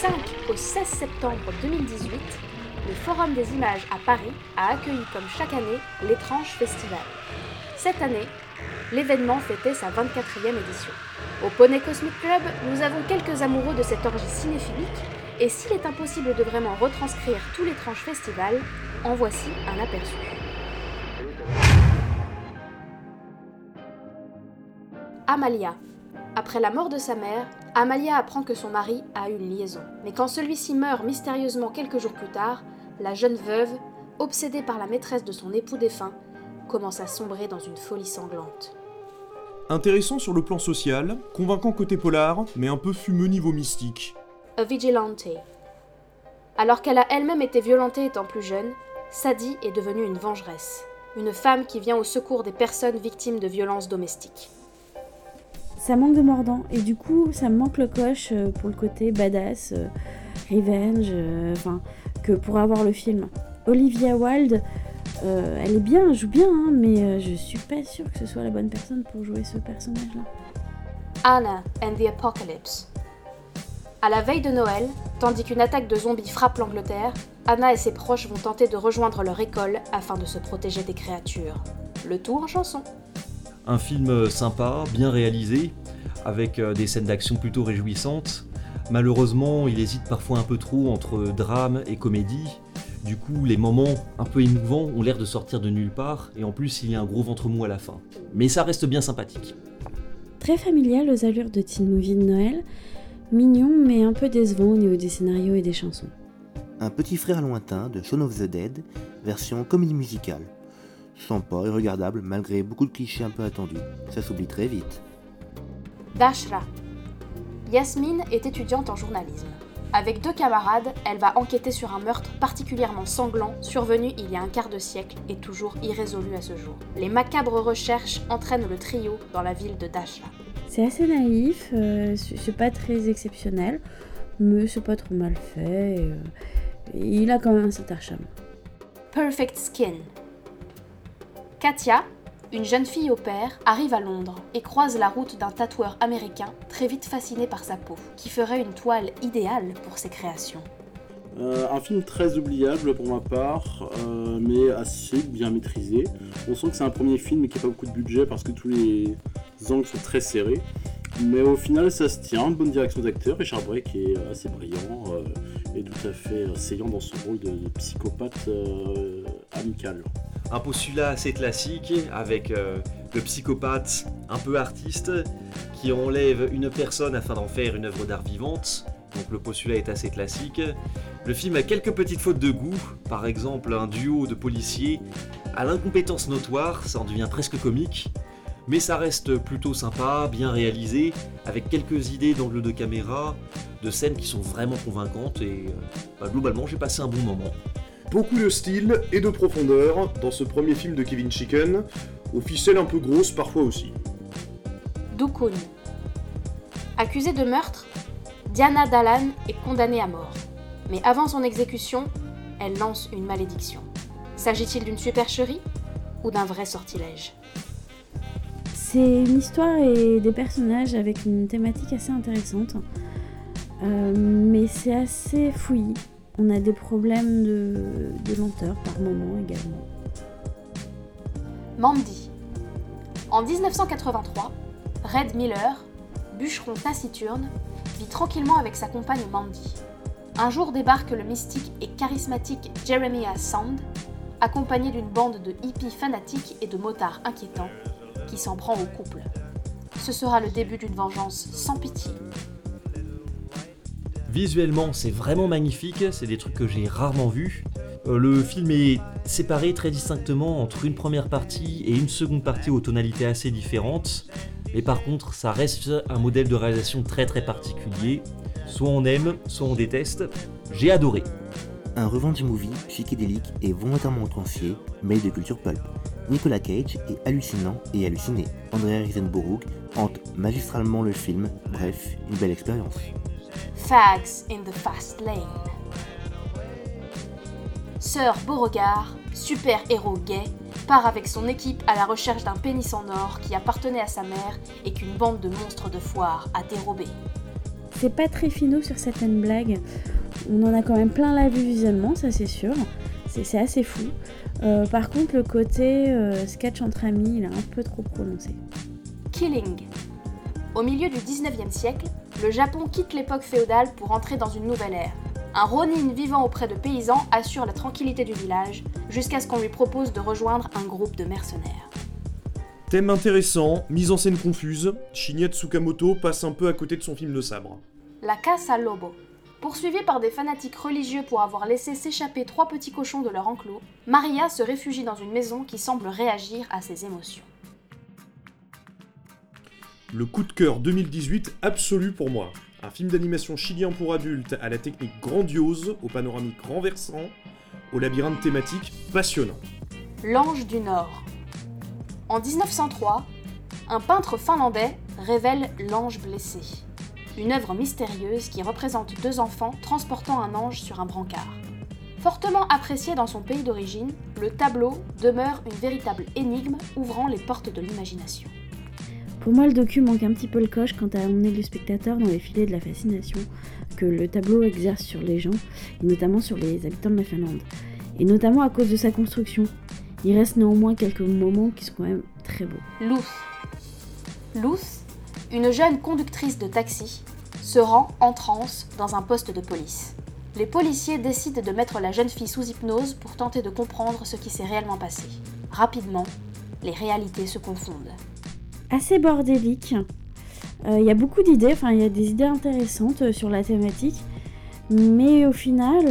5 au 16 septembre 2018, le Forum des images à Paris a accueilli comme chaque année l'Étrange Festival. Cette année, l'événement fêtait sa 24e édition. Au Poney Cosmic Club, nous avons quelques amoureux de cette orgie cinéphilique, et s'il est impossible de vraiment retranscrire tout l'Étrange Festival, en voici un aperçu. Amalia. Après la mort de sa mère, Amalia apprend que son mari a une liaison. Mais quand celui-ci meurt mystérieusement quelques jours plus tard, la jeune veuve, obsédée par la maîtresse de son époux défunt, commence à sombrer dans une folie sanglante. Intéressant sur le plan social, convaincant côté polar, mais un peu fumeux niveau mystique. A Vigilante. Alors qu'elle a elle-même été violentée étant plus jeune, Sadie est devenue une vengeresse. Une femme qui vient au secours des personnes victimes de violences domestiques. Ça manque de mordant, et du coup, ça me manque le coche pour le côté badass, revenge, que pourrait avoir le film. Olivia Wilde, elle est bien, elle joue bien, hein, mais je suis pas sûre que ce soit la bonne personne pour jouer ce personnage-là. Anna and the Apocalypse. À la veille de Noël, tandis qu'une attaque de zombies frappe l'Angleterre, Anna et ses proches vont tenter de rejoindre leur école afin de se protéger des créatures. Le tout en chanson. Un film sympa, bien réalisé, avec des scènes d'action plutôt réjouissantes. Malheureusement, il hésite parfois un peu trop entre drame et comédie. Du coup, les moments un peu émouvants ont l'air de sortir de nulle part, et en plus, il y a un gros ventre mou à la fin. Mais ça reste bien sympathique. Très familial aux allures de teen movie de Noël, mignon mais un peu décevant au niveau des scénarios et des chansons. Un petit frère lointain de Shaun of the Dead, version comédie musicale. Sympa et regardable malgré beaucoup de clichés un peu attendus. Ça s'oublie très vite. Dashra. Yasmine est étudiante en journalisme. Avec 2 camarades, elle va enquêter sur un meurtre particulièrement sanglant survenu il y a un quart de siècle et toujours irrésolu à ce jour. Les macabres recherches entraînent le trio dans la ville de Dashra. C'est assez naïf, c'est pas très exceptionnel, mais c'est pas trop mal fait, et il a quand même un certain charme. Perfect Skin. Katia, une jeune fille au pair, arrive à Londres et croise la route d'un tatoueur américain très vite fasciné par sa peau, qui ferait une toile idéale pour ses créations. Un film très oubliable pour ma part, mais assez bien maîtrisé. On sent que c'est un premier film qui n'a pas beaucoup de budget parce que tous les angles sont très serrés. Mais au final, ça se tient, bonne direction d'acteur, Richard Brake est assez brillant et tout à fait saillant dans son rôle de psychopathe amical. Un postulat assez classique, avec le psychopathe un peu artiste, qui enlève une personne afin d'en faire une œuvre d'art vivante. Donc le postulat est assez classique. Le film a quelques petites fautes de goût, par exemple un duo de policiers à l'incompétence notoire, ça en devient presque comique. Mais ça reste plutôt sympa, bien réalisé, avec quelques idées d'angle de caméra, de scènes qui sont vraiment convaincantes et globalement j'ai passé un bon moment. Beaucoup de style et de profondeur dans ce premier film de Kevin Chicken, aux ficelles un peu grosses parfois aussi. Dukun. Accusée de meurtre, Diana Dallan est condamnée à mort. Mais avant son exécution, elle lance une malédiction. S'agit-il d'une supercherie ou d'un vrai sortilège ? C'est une histoire et des personnages avec une thématique assez intéressante, mais c'est assez fouillis. On a des problèmes de lenteur par moment également. Mandy. En 1983, Red Miller, bûcheron taciturne, vit tranquillement avec sa compagne Mandy. Un jour débarque le mystique et charismatique Jeremiah Sand, accompagné d'une bande de hippies fanatiques et de motards inquiétants, qui s'en prend au couple. Ce sera le début d'une vengeance sans pitié. Visuellement, c'est vraiment magnifique, c'est des trucs que j'ai rarement vus. Le film est séparé très distinctement entre une première partie et une seconde partie aux tonalités assez différentes. Mais par contre, ça reste un modèle de réalisation très très particulier. Soit on aime, soit on déteste. J'ai adoré. Un revenge movie psychédélique et volontairement outrancier, mêlé de culture pulp. Nicolas Cage est hallucinant et halluciné. Andrea Riseborough hante magistralement le film. Bref, une belle expérience. Fags in the Fast Lane. Sir Beauregard, super-héros gay, part avec son équipe à la recherche d'un pénis en or qui appartenait à sa mère et qu'une bande de monstres de foire a dérobé. c'est pas très finaux sur certaines blagues. On en a quand même plein la vue visuellement, ça c'est sûr. C'est assez fou. Par contre, le côté sketch entre amis, il est un peu trop prononcé. Killing. Au milieu du 19e siècle, le Japon quitte l'époque féodale pour entrer dans une nouvelle ère. Un ronin vivant auprès de paysans assure la tranquillité du village, jusqu'à ce qu'on lui propose de rejoindre un groupe de mercenaires. Thème intéressant, mise en scène confuse, Shinya Tsukamoto passe un peu à côté de son film de sabre. La Casa Lobo. Poursuivie par des fanatiques religieux pour avoir laissé s'échapper 3 petits cochons de leur enclos, Maria se réfugie dans une maison qui semble réagir à ses émotions. Le coup de cœur 2018 absolu pour moi. Un film d'animation chilien pour adultes à la technique grandiose, au panoramique renversant, au labyrinthe thématique passionnant. L'Ange du Nord. En 1903, un peintre finlandais révèle l'Ange blessé, une œuvre mystérieuse qui représente 2 enfants transportant un ange sur un brancard. Fortement apprécié dans son pays d'origine, le tableau demeure une véritable énigme ouvrant les portes de l'imagination. Pour moi, le docu manque un petit peu le coche quant à emmener le spectateur dans les filets de la fascination que le tableau exerce sur les gens, et notamment sur les habitants de la Finlande. Et notamment à cause de sa construction. Il reste néanmoins quelques moments qui sont quand même très beaux. Luth, une jeune conductrice de taxi, se rend en transe dans un poste de police. Les policiers décident de mettre la jeune fille sous hypnose pour tenter de comprendre ce qui s'est réellement passé. Rapidement, les réalités se confondent. Assez bordélique. Il y a beaucoup d'idées, enfin il y a des idées intéressantes sur la thématique, mais au final,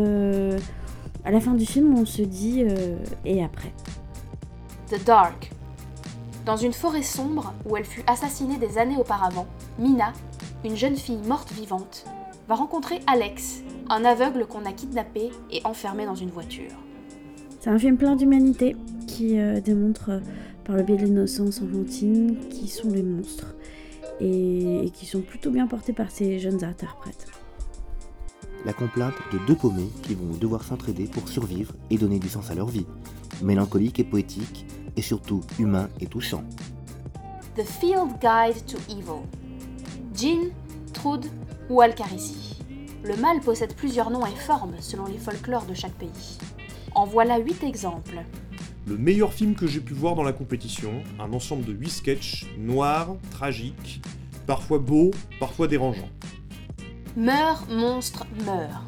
à la fin du film, on se dit et après. The Dark. Dans une forêt sombre où elle fut assassinée des années auparavant, Mina, une jeune fille morte vivante, va rencontrer Alex, un aveugle qu'on a kidnappé et enfermé dans une voiture. C'est un film plein d'humanité qui démontre par le biais de l'innocence enfantine qui sont les monstres et qui sont plutôt bien portés par ces jeunes interprètes. La complainte de 2 paumés qui vont devoir s'entraider pour survivre et donner du sens à leur vie. Mélancolique et poétique, et surtout humain et touchant. The Field Guide to Evil. Jin, Trud ou Alcarici. Le mal possède plusieurs noms et formes selon les folklores de chaque pays. En voilà 8 exemples. Le meilleur film que j'ai pu voir dans la compétition, un ensemble de 8 sketchs, noirs, tragiques, parfois beaux, parfois dérangeants. Meurs, monstre, meurt.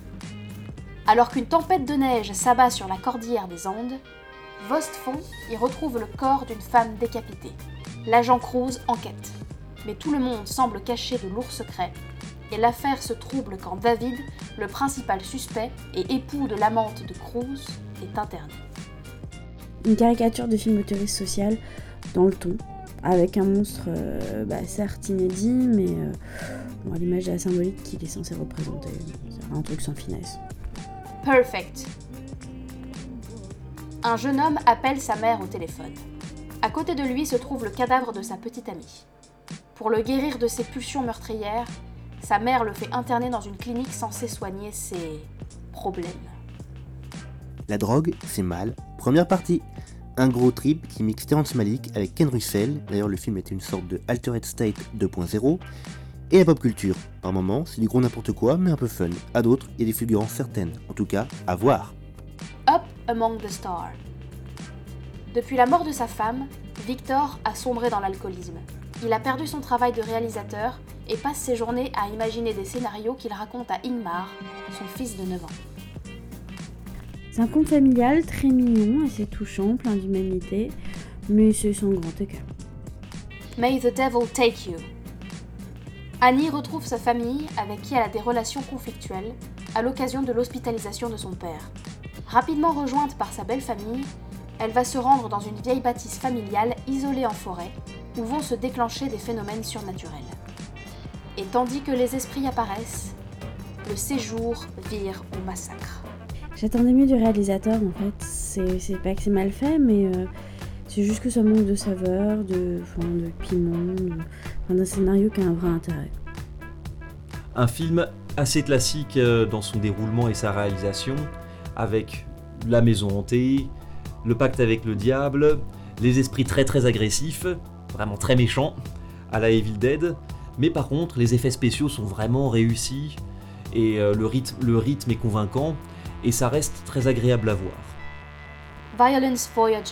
Alors qu'une tempête de neige s'abat sur la cordillère des Andes, Vostfond y retrouve le corps d'une femme décapitée. L'agent Cruz enquête, mais tout le monde semble cacher de lourds secrets, et l'affaire se trouble quand David, le principal suspect et époux de l'amante de Cruz, est interné. Une caricature de film autoriste social dans le ton, avec un monstre certes inédit, mais l'image est la symbolique qu'il est censé représenter. C'est un truc sans finesse. Perfect. Un jeune homme appelle sa mère au téléphone. À côté de lui se trouve le cadavre de sa petite amie. Pour le guérir de ses pulsions meurtrières, sa mère le fait interner dans une clinique censée soigner ses problèmes. La drogue, c'est mal. Première partie. Un gros trip qui mixe Terrence Malick avec Ken Russell, d'ailleurs le film est une sorte de Altered State 2.0, et la pop culture. Par moments, c'est du gros n'importe quoi, mais un peu fun. À d'autres, il y a des fulgurances certaines. En tout cas, à voir. Up Among the Stars. Depuis la mort de sa femme, Victor a sombré dans l'alcoolisme. Il a perdu son travail de réalisateur et passe ses journées à imaginer des scénarios qu'il raconte à Ingmar, son fils de 9 ans. C'est un conte familial très mignon, assez touchant, plein d'humanité, mais c'est sans grand écart. May the Devil Take You. Annie retrouve sa famille avec qui elle a des relations conflictuelles à l'occasion de l'hospitalisation de son père. Rapidement rejointe par sa belle famille, elle va se rendre dans une vieille bâtisse familiale isolée en forêt où vont se déclencher des phénomènes surnaturels. Et tandis que les esprits apparaissent, le séjour vire au massacre. J'attendais mieux du réalisateur en fait, c'est pas que c'est mal fait, mais c'est juste que ça manque de saveur, de piment, d'un scénario qui a un vrai intérêt. Un film assez classique dans son déroulement et sa réalisation, avec la maison hantée, le pacte avec le diable, les esprits très très agressifs, vraiment très méchants, à la Evil Dead, Mais par contre, les effets spéciaux sont vraiment réussis, et le rythme est convaincant, et ça reste très agréable à voir. Violence Voyager.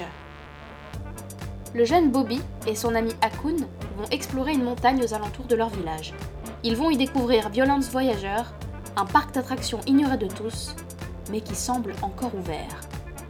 Le jeune Bobby et son ami Akun vont explorer une montagne aux alentours de leur village. Ils vont y découvrir Violence Voyager, un parc d'attractions ignoré de tous, mais qui semble encore ouvert.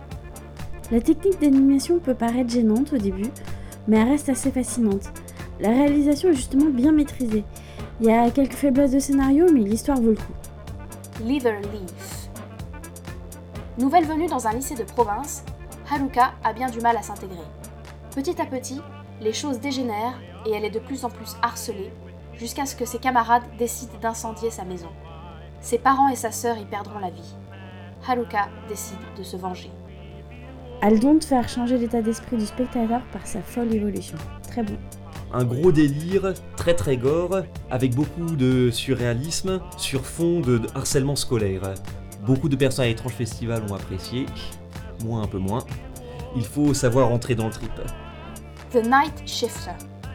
La technique d'animation peut paraître gênante au début, mais elle reste assez fascinante. La réalisation est justement bien maîtrisée. Il y a quelques faiblesses de scénario, mais l'histoire vaut le coup. Leatherleaf. Nouvelle venue dans un lycée de province, Haruka a bien du mal à s'intégrer. Petit à petit, les choses dégénèrent et elle est de plus en plus harcelée, jusqu'à ce que ses camarades décident d'incendier sa maison. Ses parents et sa sœur y perdront la vie. Haruka décide de se venger. A le don de faire changer l'état d'esprit du spectateur par sa folle évolution. Très bon. Un gros délire, très très gore, avec beaucoup de surréalisme sur fond de harcèlement scolaire. Beaucoup de personnes à l'étrange festival ont apprécié, moi un peu moins. Il faut savoir entrer dans le trip. The Night Shifter.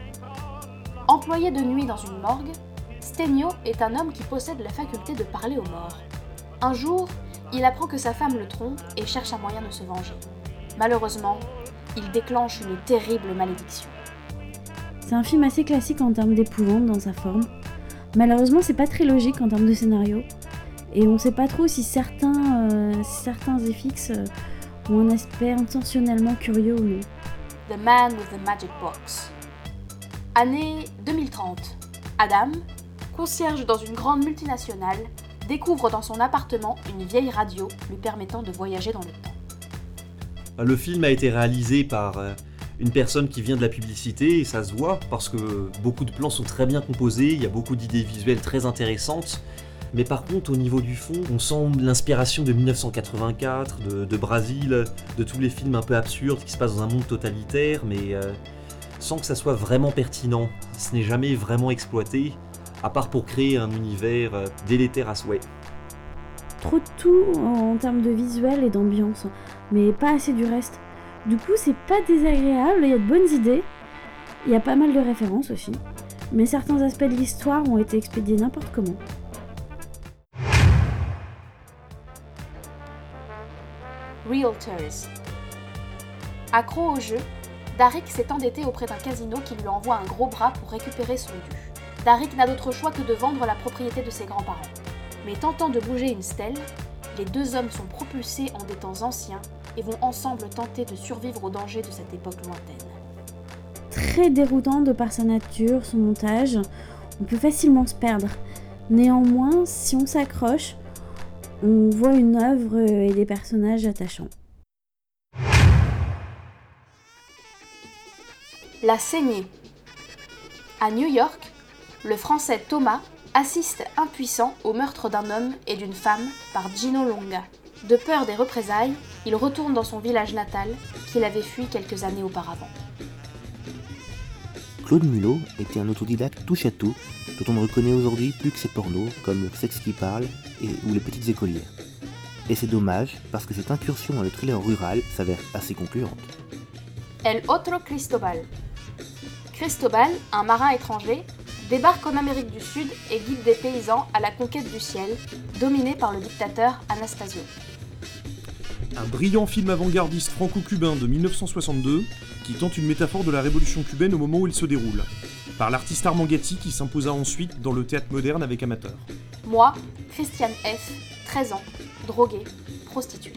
Employé de nuit dans une morgue, Stenio est un homme qui possède la faculté de parler aux morts. Un jour, il apprend que sa femme le trompe et cherche un moyen de se venger. Malheureusement, il déclenche une terrible malédiction. C'est un film assez classique en termes d'épouvante dans sa forme. Malheureusement, c'est pas très logique en termes de scénario. Et on sait pas trop si certains FX ont un aspect intentionnellement curieux ou non. The Man with the Magic Box. Année 2030. Adam, concierge dans une grande multinationale, découvre dans son appartement une vieille radio lui permettant de voyager dans le temps. Le film a été réalisé par une personne qui vient de la publicité, et ça se voit parce que beaucoup de plans sont très bien composés, il y a beaucoup d'idées visuelles très intéressantes. Mais par contre, au niveau du fond, on sent l'inspiration de 1984, de Brésil, de tous les films un peu absurdes qui se passent dans un monde totalitaire, mais sans que ça soit vraiment pertinent. Ce n'est jamais vraiment exploité, à part pour créer un univers délétère à souhait. Trop de tout en termes de visuel et d'ambiance, mais pas assez du reste. Du coup, c'est pas désagréable, il y a de bonnes idées, il y a pas mal de références aussi, mais certains aspects de l'histoire ont été expédiés n'importe comment. Realtors. Accro au jeu, Darik s'est endetté auprès d'un casino qui lui envoie un gros bras pour récupérer son dû. Darik n'a d'autre choix que de vendre la propriété de ses grands-parents. Mais tentant de bouger une stèle, les deux hommes sont propulsés en des temps anciens et vont ensemble tenter de survivre aux dangers de cette époque lointaine. Très déroutant de par sa nature, son montage, on peut facilement se perdre. Néanmoins, si on s'accroche, on voit une œuvre et des personnages attachants. La saignée. À New York, le Français Thomas assiste impuissant au meurtre d'un homme et d'une femme par Gino Longa. De peur des représailles, il retourne dans son village natal qu'il avait fui quelques années auparavant. Claude Mulot était un autodidacte touche-à-tout dont on ne reconnaît aujourd'hui plus que ses pornos comme Sexe qui parle ou Les petites écolières. Et c'est dommage parce que cette incursion dans le thriller rural s'avère assez concluante. El Otro Cristobal. Cristobal, un marin étranger, débarque en Amérique du Sud et guide des paysans à la conquête du ciel, dominé par le dictateur Anastasio. Un brillant film avant-gardiste franco-cubain de 1962 qui tente une métaphore de la révolution cubaine au moment où il se déroule, par l'artiste Armand Gatti qui s'imposa ensuite dans le théâtre moderne avec Amateur. Moi, Christiane F., 13 ans, droguée, prostituée.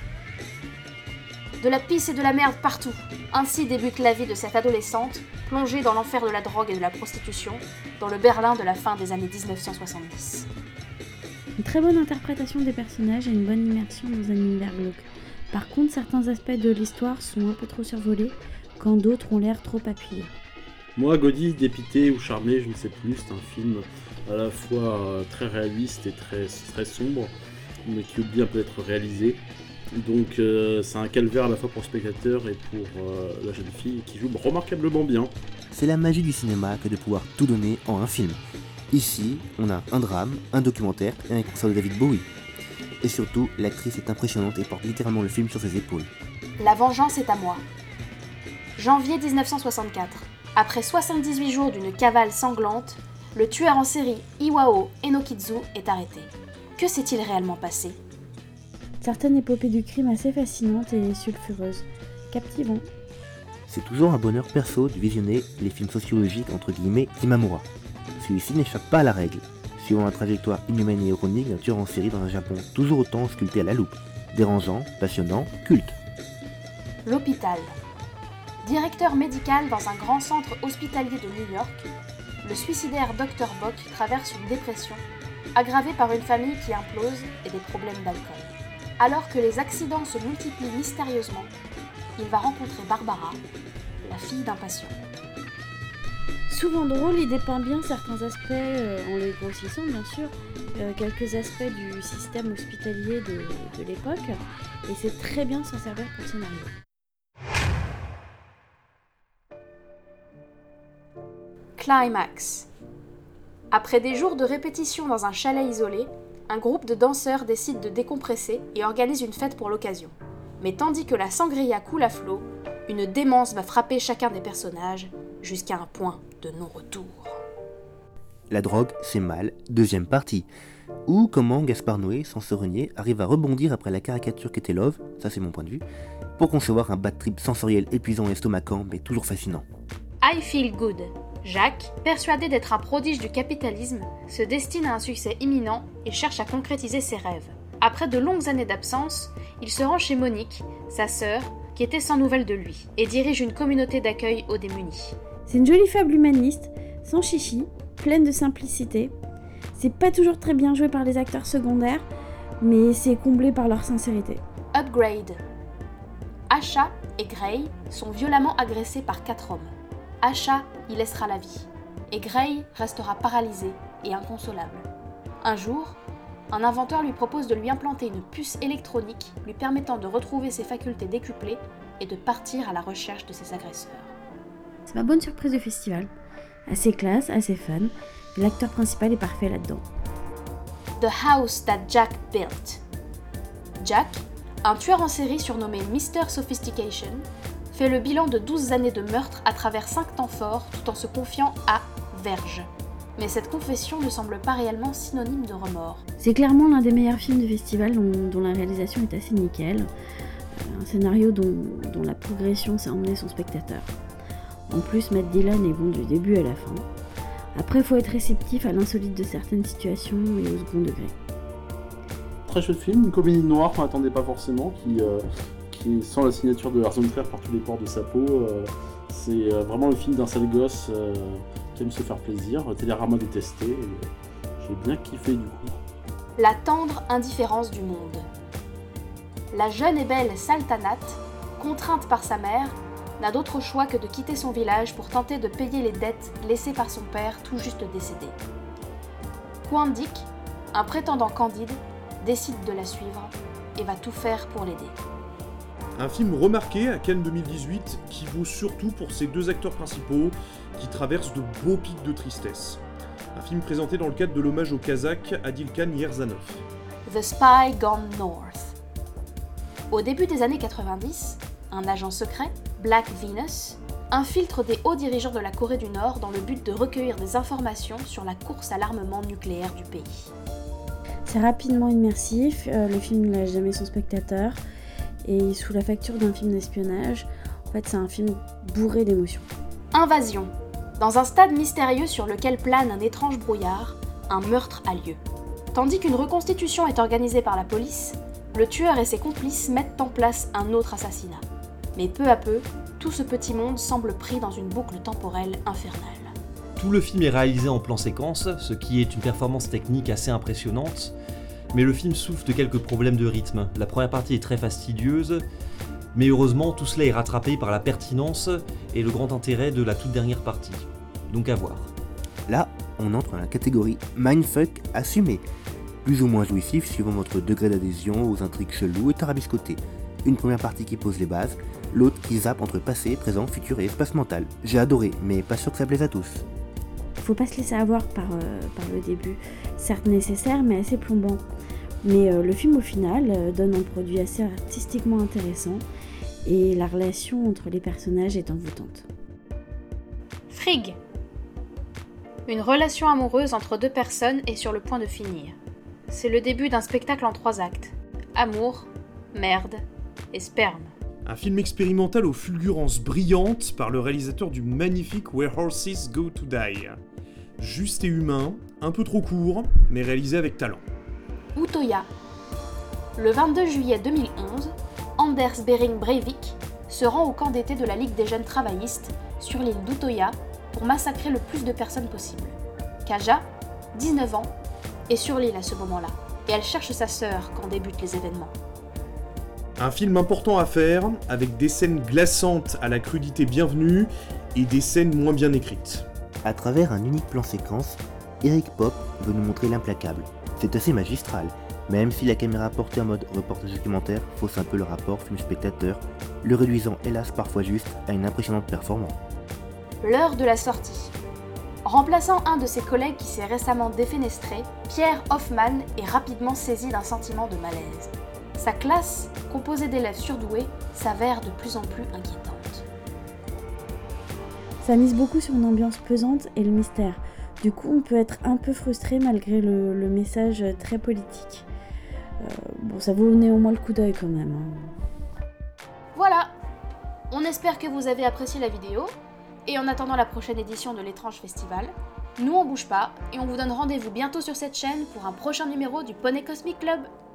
De la pisse et de la merde partout. Ainsi débute la vie de cette adolescente, plongée dans l'enfer de la drogue et de la prostitution, dans le Berlin de la fin des années 1970. Une très bonne interprétation des personnages et une bonne immersion dans un univers glauque. Par contre, certains aspects de l'histoire sont un peu trop survolés, quand d'autres ont l'air trop appuyés. Moi, Gaudi, dépité ou charmé, je ne sais plus, c'est un film à la fois très réaliste et très sombre, mais qui oublie un peu d'être réalisé. Donc c'est un calvaire à la fois pour le spectateur et pour la jeune fille qui joue remarquablement bien. C'est la magie du cinéma que de pouvoir tout donner en un film. Ici, on a un drame, un documentaire et un concert de David Bowie. Et surtout, l'actrice est impressionnante et porte littéralement le film sur ses épaules. La vengeance est à moi. Janvier 1964. Après 78 jours d'une cavale sanglante, le tueur en série Iwao Enokizu est arrêté. Que s'est-il réellement passé ? Certaines épopées du crime assez fascinantes et sulfureuses. Captivant. C'est toujours un bonheur perso de visionner les films sociologiques entre guillemets d'Imamura. Celui-ci n'échappe pas à la règle, suivant la trajectoire inhumaine et ironique d'un tueur en série dans un Japon toujours autant sculpté à la loupe. Dérangeant, passionnant, culte. L'hôpital. Directeur médical dans un grand centre hospitalier de New York, le suicidaire Dr. Bock traverse une dépression, aggravée par une famille qui implose et des problèmes d'alcool. Alors que les accidents se multiplient mystérieusement, il va rencontrer Barbara, la fille d'un patient. Souvent drôle, il dépeint bien certains aspects, en les grossissant bien sûr, quelques aspects du système hospitalier de l'époque, et c'est très bien de s'en servir pour le scénario. Climax. Après des jours de répétition dans un chalet isolé, un groupe de danseurs décide de décompresser et organise une fête pour l'occasion. Mais tandis que la sangria coule à flot, une démence va frapper chacun des personnages jusqu'à un point de non-retour. La drogue, c'est mal, deuxième partie. Ou comment Gaspard Noé, sans se renier, arrive à rebondir après la caricature qu'était Love, ça c'est mon point de vue, pour concevoir un bad trip sensoriel épuisant et estomacant, mais toujours fascinant. I Feel Good. Jacques, persuadé d'être un prodige du capitalisme, se destine à un succès imminent et cherche à concrétiser ses rêves. Après de longues années d'absence, il se rend chez Monique, sa sœur, qui était sans nouvelles de lui, et dirige une communauté d'accueil aux démunis. C'est une jolie fable humaniste, sans chichi, pleine de simplicité. C'est pas toujours très bien joué par les acteurs secondaires, mais c'est comblé par leur sincérité. Upgrade. Asha et Gray sont violemment agressés par 4 hommes. Asha y laissera la vie, et Gray restera paralysé et inconsolable. Un jour, un inventeur lui propose de lui implanter une puce électronique lui permettant de retrouver ses facultés décuplées et de partir à la recherche de ses agresseurs. C'est ma bonne surprise du festival. Assez classe, assez fun, et l'acteur principal est parfait là-dedans. The House That Jack Built. Jack, un tueur en série surnommé Mr. Sophistication, fait le bilan de 12 années de meurtre à travers 5 temps forts tout en se confiant à Verge. Mais cette confession ne semble pas réellement synonyme de remords. C'est clairement l'un des meilleurs films du festival dont la réalisation est assez nickel. Un scénario dont la progression sait emmener son spectateur. En plus, Matt Dillon est bon du début à la fin. Après, faut être réceptif à l'insolite de certaines situations et au second degré. Très chouette film, une comédie noire qu'on n'attendait pas forcément, qui sent la signature de Lars von Trier par tous les pores de sa peau. C'est vraiment le film d'un sale gosse qui aime se faire plaisir. Télérama détesté, et j'ai bien kiffé du coup. La tendre indifférence du monde. La jeune et belle Saltanat, contrainte par sa mère, n'a d'autre choix que de quitter son village pour tenter de payer les dettes laissées par son père tout juste décédé. Quandic, un prétendant candide, décide de la suivre et va tout faire pour l'aider. Un film remarqué à Cannes 2018 qui vaut surtout pour ses 2 acteurs principaux qui traversent de beaux pics de tristesse. Un film présenté dans le cadre de l'hommage au Kazakh Adilkhan Yerzanov. The Spy Gone North. Au début des années 90, un agent secret, Black Venus, infiltre des hauts dirigeants de la Corée du Nord dans le but de recueillir des informations sur la course à l'armement nucléaire du pays. C'est rapidement immersif, le film ne lâche jamais son spectateur, et sous la facture d'un film d'espionnage, en fait c'est un film bourré d'émotions. Invasion. Dans un stade mystérieux sur lequel plane un étrange brouillard, un meurtre a lieu. Tandis qu'une reconstitution est organisée par la police, le tueur et ses complices mettent en place un autre assassinat. Mais peu à peu, tout ce petit monde semble pris dans une boucle temporelle infernale. Tout le film est réalisé en plan séquence, ce qui est une performance technique assez impressionnante, mais le film souffre de quelques problèmes de rythme. La première partie est très fastidieuse, mais heureusement tout cela est rattrapé par la pertinence et le grand intérêt de la toute dernière partie. Donc à voir. Là, on entre dans la catégorie mindfuck assumé, plus ou moins jouissif suivant votre degré d'adhésion aux intrigues cheloues et tarabiscotées. Une première partie qui pose les bases, l'autre qui zappe entre passé, présent, futur et espace mental. J'ai adoré, mais pas sûr que ça plaise à tous. Faut pas se laisser avoir par le début, certes nécessaire mais assez plombant. Mais le film au final donne un produit assez artistiquement intéressant et la relation entre les personnages est envoûtante. Frigg. Une relation amoureuse entre deux personnes est sur le point de finir. C'est le début d'un spectacle en 3 actes. Amour, merde et sperme. Un film expérimental aux fulgurances brillantes par le réalisateur du magnifique Where Horses Go to Die. Juste et humain, un peu trop court, mais réalisé avec talent. Utoya. Le 22 juillet 2011, Anders Behring Breivik se rend au camp d'été de la Ligue des jeunes travaillistes sur l'île d'Utoya pour massacrer le plus de personnes possible. Kaja, 19 ans, est sur l'île à ce moment-là, et elle cherche sa sœur quand débutent les événements. Un film important à faire, avec des scènes glaçantes à la crudité bienvenue et des scènes moins bien écrites. À travers un unique plan séquence, Eric Pope veut nous montrer l'implacable. C'est assez magistral, même si la caméra portée en mode reportage documentaire fausse un peu le rapport film-spectateur, le réduisant hélas parfois juste à une impressionnante performance. L'heure de la sortie. Remplaçant un de ses collègues qui s'est récemment défenestré, Pierre Hoffman est rapidement saisi d'un sentiment de malaise. Sa classe, composée d'élèves surdoués, s'avère de plus en plus inquiétante. Ça mise beaucoup sur une ambiance pesante et le mystère. Du coup, on peut être un peu frustré malgré le message très politique. Bon, ça vaut néanmoins le coup d'œil quand même. Voilà, on espère que vous avez apprécié la vidéo, et en attendant la prochaine édition de l'Étrange Festival, nous on bouge pas, et on vous donne rendez-vous bientôt sur cette chaîne pour un prochain numéro du Poney Cosmic Club.